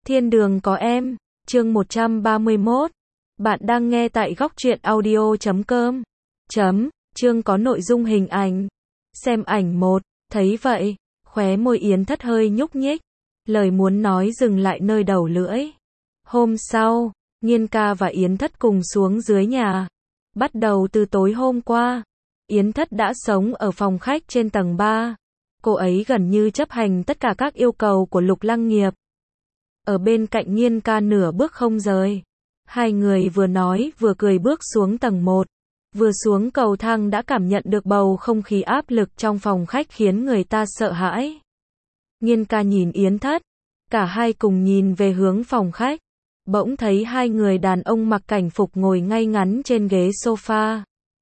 Thiên đường có em, chương 131. Bạn đang nghe tại góc truyện audio.com. Chương có nội dung hình ảnh. Xem ảnh 1, thấy vậy, khóe môi Yến Thất hơi nhúc nhích, lời muốn nói dừng lại nơi đầu lưỡi. Hôm sau, Nhiên ca và Yến Thất cùng xuống dưới nhà. Bắt đầu từ tối hôm qua, Yến Thất đã sống ở phòng khách trên tầng 3. Cô ấy gần như chấp hành tất cả các yêu cầu của Lục Lăng Nghiệp. Ở bên cạnh Nhiên ca nửa bước không rời. Hai người vừa nói vừa cười bước xuống tầng 1. Vừa xuống cầu thang đã cảm nhận được bầu không khí áp lực trong phòng khách khiến người ta sợ hãi. Nhiên ca nhìn Yến Thất. Cả hai cùng nhìn về hướng phòng khách. Bỗng thấy hai người đàn ông mặc cảnh phục ngồi ngay ngắn trên ghế sofa.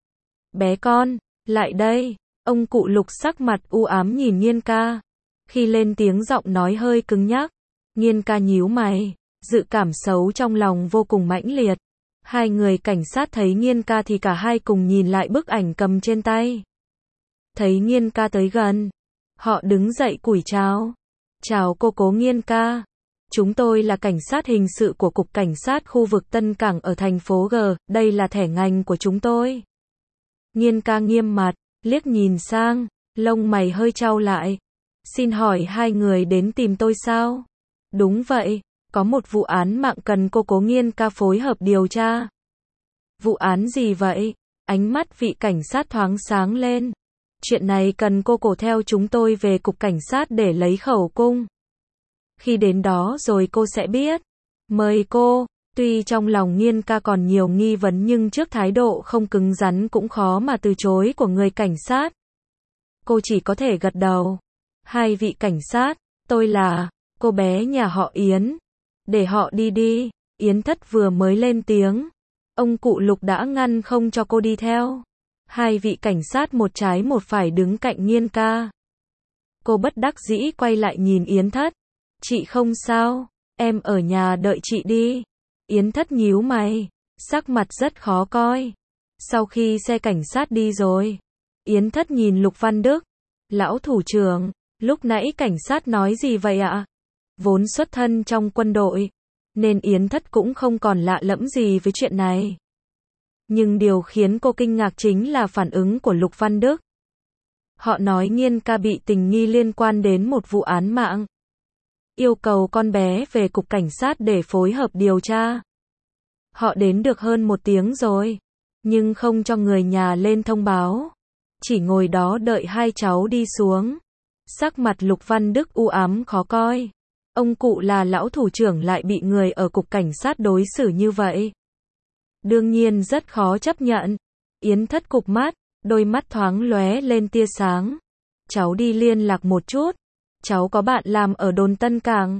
Bé con, lại đây. Ông cụ Lục sắc mặt u ám nhìn Nhiên ca. Khi lên tiếng giọng nói hơi cứng nhắc. Nhiên ca nhíu mày, dự cảm xấu trong lòng vô cùng mãnh liệt. Hai người cảnh sát thấy Nhiên ca thì cả hai cùng nhìn lại bức ảnh cầm trên tay. Thấy Nhiên ca tới gần, họ đứng dậy cúi chào. Chào cô cố Nhiên ca. Chúng tôi là cảnh sát hình sự của Cục Cảnh sát khu vực Tân Cảng ở thành phố G, đây là thẻ ngành của chúng tôi. Nhiên ca nghiêm mặt, liếc nhìn sang, lông mày hơi chau lại. Xin hỏi hai người đến tìm tôi sao? Đúng vậy, có một vụ án mạng cần cô cố Nhiên ca phối hợp điều tra. Vụ án gì vậy? Ánh mắt vị cảnh sát thoáng sáng lên. Chuyện này cần cô theo theo chúng tôi về Cục Cảnh sát để lấy khẩu cung. Khi đến đó rồi cô sẽ biết. Mời cô. Tuy trong lòng Nhiên ca còn nhiều nghi vấn nhưng trước thái độ không cứng rắn cũng khó mà từ chối của người cảnh sát. Cô chỉ có thể gật đầu. Hai vị cảnh sát, tôi là cô bé nhà họ Yến. Để họ đi đi. Yến Thất vừa mới lên tiếng. Ông cụ Lục đã ngăn không cho cô đi theo. Hai vị cảnh sát một trái một phải đứng cạnh Nhiên ca. Cô bất đắc dĩ quay lại nhìn Yến Thất. Chị không sao, em ở nhà đợi chị đi. Yến Thất nhíu mày, sắc mặt rất khó coi. Sau khi xe cảnh sát đi rồi, Yến Thất nhìn Lục Văn Đức. Lão thủ trưởng, lúc nãy cảnh sát nói gì vậy ạ? Vốn xuất thân trong quân đội, nên Yến Thất cũng không còn lạ lẫm gì với chuyện này. Nhưng điều khiến cô kinh ngạc chính là phản ứng của Lục Văn Đức. Họ nói Nhiên ca bị tình nghi liên quan đến một vụ án mạng. Yêu cầu con bé về Cục Cảnh sát để phối hợp điều tra. Họ đến được hơn 1 tiếng rồi, nhưng không cho người nhà lên thông báo. Chỉ ngồi đó đợi hai cháu đi xuống. Sắc mặt Lục Văn Đức u ám khó coi. Ông cụ là lão thủ trưởng lại bị người ở Cục Cảnh sát đối xử như vậy. Đương nhiên rất khó chấp nhận. Yến Thất cụp mắt, đôi mắt thoáng lóe lên tia sáng. Cháu đi liên lạc một chút. Cháu có bạn làm ở đồn Tân Cảng.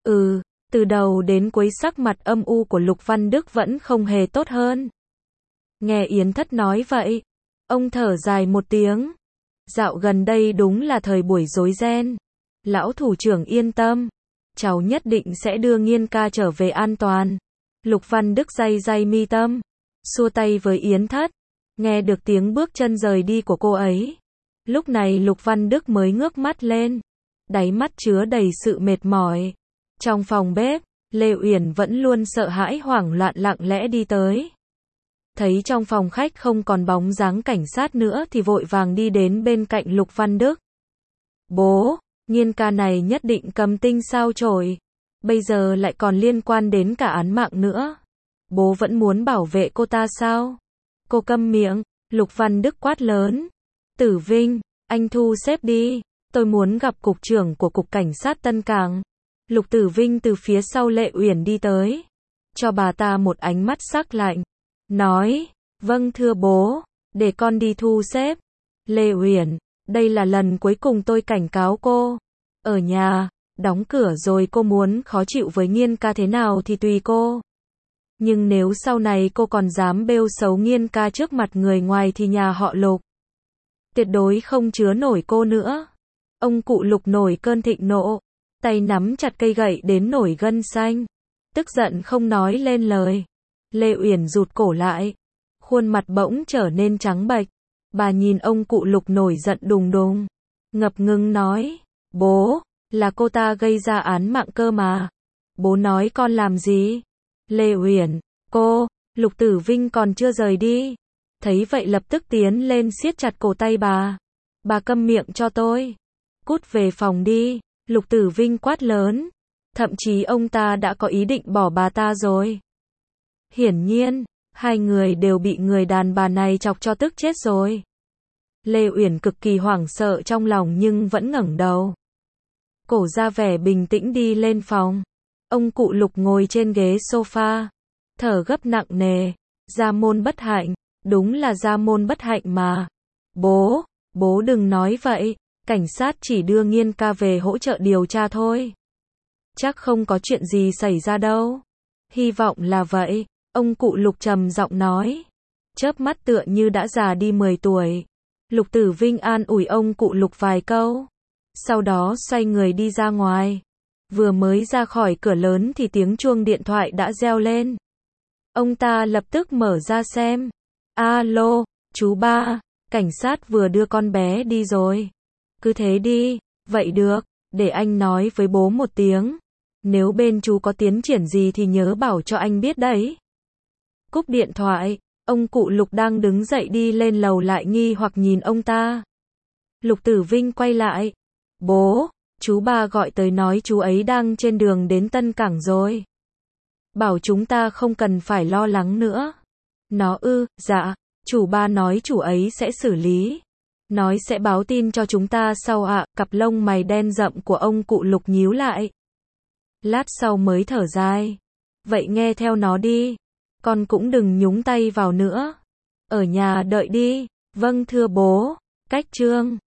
Từ đầu đến cuối sắc mặt âm u của Lục Văn Đức vẫn không hề tốt hơn. Nghe Yến Thất nói vậy, ông thở dài một tiếng. Dạo gần đây đúng là thời buổi rối ren. Lão thủ trưởng yên tâm. Cháu nhất định sẽ đưa Nhiên ca trở về an toàn. Lục Văn Đức day day mi tâm. Xua tay với Yến Thất. Nghe được tiếng bước chân rời đi của cô ấy. Lúc này Lục Văn Đức mới ngước mắt lên. Đáy mắt chứa đầy sự mệt mỏi. Trong phòng bếp, Lê Uyển vẫn luôn sợ hãi hoảng loạn lặng lẽ đi tới. Thấy trong phòng khách không còn bóng dáng cảnh sát nữa thì vội vàng đi đến bên cạnh Lục Văn Đức. Bố, Nhiên ca này nhất định cầm tinh sao chổi. Bây giờ lại còn liên quan đến cả án mạng nữa. Bố vẫn muốn bảo vệ cô ta sao? Cô câm miệng, Lục Văn Đức quát lớn. Tử Vinh, anh thu xếp đi. Tôi muốn gặp cục trưởng của Cục Cảnh sát Tân Cảng. Lục Tử Vinh từ phía sau Lệ Uyển đi tới. Cho bà ta một ánh mắt sắc lạnh. Nói, vâng thưa bố, để con đi thu xếp. Lê Uyển, đây là lần cuối cùng tôi cảnh cáo cô. Ở nhà, đóng cửa rồi cô muốn khó chịu với Nhiên ca thế nào thì tùy cô. Nhưng nếu sau này cô còn dám bêu xấu Nhiên ca trước mặt người ngoài thì nhà họ Lục tuyệt đối không chứa nổi cô nữa. Ông cụ Lục nổi cơn thịnh nộ, tay nắm chặt cây gậy đến nổi gân xanh, tức giận không nói lên lời. Lê Uyển rụt cổ lại, khuôn mặt bỗng trở nên trắng bệch. Bà nhìn ông cụ Lục nổi giận đùng đùng, ngập ngừng nói, bố, là cô ta gây ra án mạng cơ mà. Bố nói con làm gì? Lê Uyển, cô, Lục Tử Vinh còn chưa rời đi. Thấy vậy lập tức tiến lên siết chặt cổ tay bà. Bà câm miệng cho tôi. Cút về phòng đi, Lục Tử Vinh quát lớn. Thậm chí ông ta đã có ý định bỏ bà ta rồi. Hiển nhiên, hai người đều bị người đàn bà này chọc cho tức chết rồi. Lê Uyển cực kỳ hoảng sợ trong lòng nhưng vẫn ngẩng đầu. Cổ ra vẻ bình tĩnh đi lên phòng. Ông cụ Lục ngồi trên ghế sofa, thở gấp nặng nề. Gia môn bất hạnh, đúng là gia môn bất hạnh mà. Bố đừng nói vậy, cảnh sát chỉ đưa Nghiên ca về hỗ trợ điều tra thôi. Chắc không có chuyện gì xảy ra đâu. Hy vọng là vậy, ông cụ Lục trầm giọng nói. Chớp mắt tựa như đã già đi 10 tuổi. Lục Tử Vinh an ủi ông cụ Lục vài câu. Sau đó xoay người đi ra ngoài. Vừa mới ra khỏi cửa lớn thì tiếng chuông điện thoại đã reo lên. Ông ta lập tức mở ra xem. Alo, chú ba, cảnh sát vừa đưa con bé đi rồi. Cứ thế đi, vậy được, để anh nói với bố một tiếng. Nếu bên chú có tiến triển gì thì nhớ bảo cho anh biết đấy. Cúp điện thoại, ông cụ Lục đang đứng dậy đi lên lầu lại nghi hoặc nhìn ông ta. Lục Tử Vinh quay lại. Bố, chú ba gọi tới nói chú ấy đang trên đường đến Tân Cảng rồi. Bảo chúng ta không cần phải lo lắng nữa. Nó dạ, chủ ba nói chủ ấy sẽ xử lý. Nói sẽ báo tin cho chúng ta sau ạ. Cặp lông mày đen rậm của ông cụ Lục nhíu lại. Lát sau mới thở dài. Vậy nghe theo nó đi. Con cũng đừng nhúng tay vào nữa. Ở nhà đợi đi. Vâng thưa bố. Cách chương